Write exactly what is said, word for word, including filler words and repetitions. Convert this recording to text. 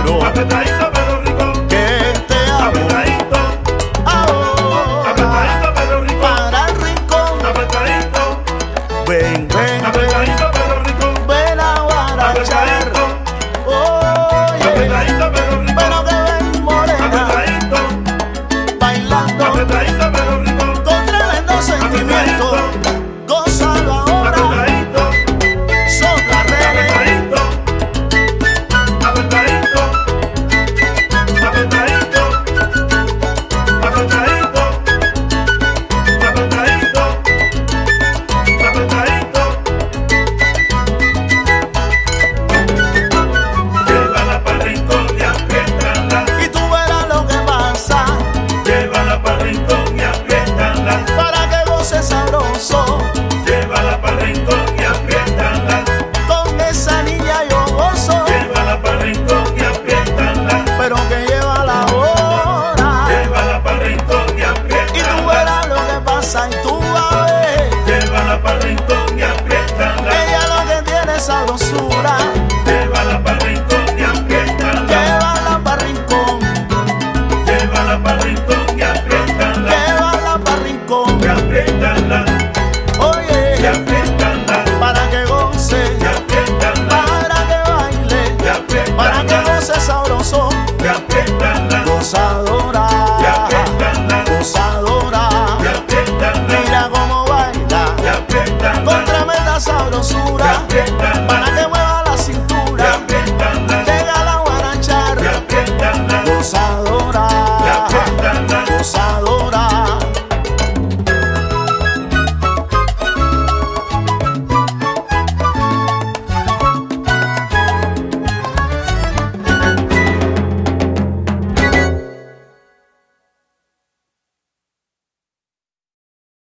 claro. Apretadito pero rico. Que te amo. Apretadito. Ahora. Apretadito pero rico. Para el rincón. Apretadito. Ven, ven, ven. Apretadito pero rico. Ven a guarachar. Apretadito. Oye. Apretadito pero rico. Pero que ven morena. Apretadito. Bailando. Apretadito pero rico. Con tremendo sentimiento. Gózalo ahora. Apretadito. Son las redes. Apretadito. Apretadito. Apretadito. Apretadito. Apretadito. Apretadito. Llévala pa'l rincón y apriétala. Y tú verás lo que pasa. Llévala pa'l rincón y apriétala. Para que goces sabroso. Llévala pa'l rincón y apriétala. Con esa niña yo gozo. Llévala pa'l rincón y apriétala. Pero que lleva la hora. Llévala pa'l rincón y Y tú apriétala. verás lo que pasa. Y tú vas a ver. Llévala pa'l rincón y apriétala. Ella lo que tiene es sabrosura. Llévala pa'l rincón y apriétala. Llévala pa' rincón. Llévala pa'l rincón y apriétala. Llévala pa' rincón. Y apriétala. Y Oye. apriétala. Para que goce. Y apriétala. Para que baile. Y Para que apriétala. goce sabroso. Y apriétala.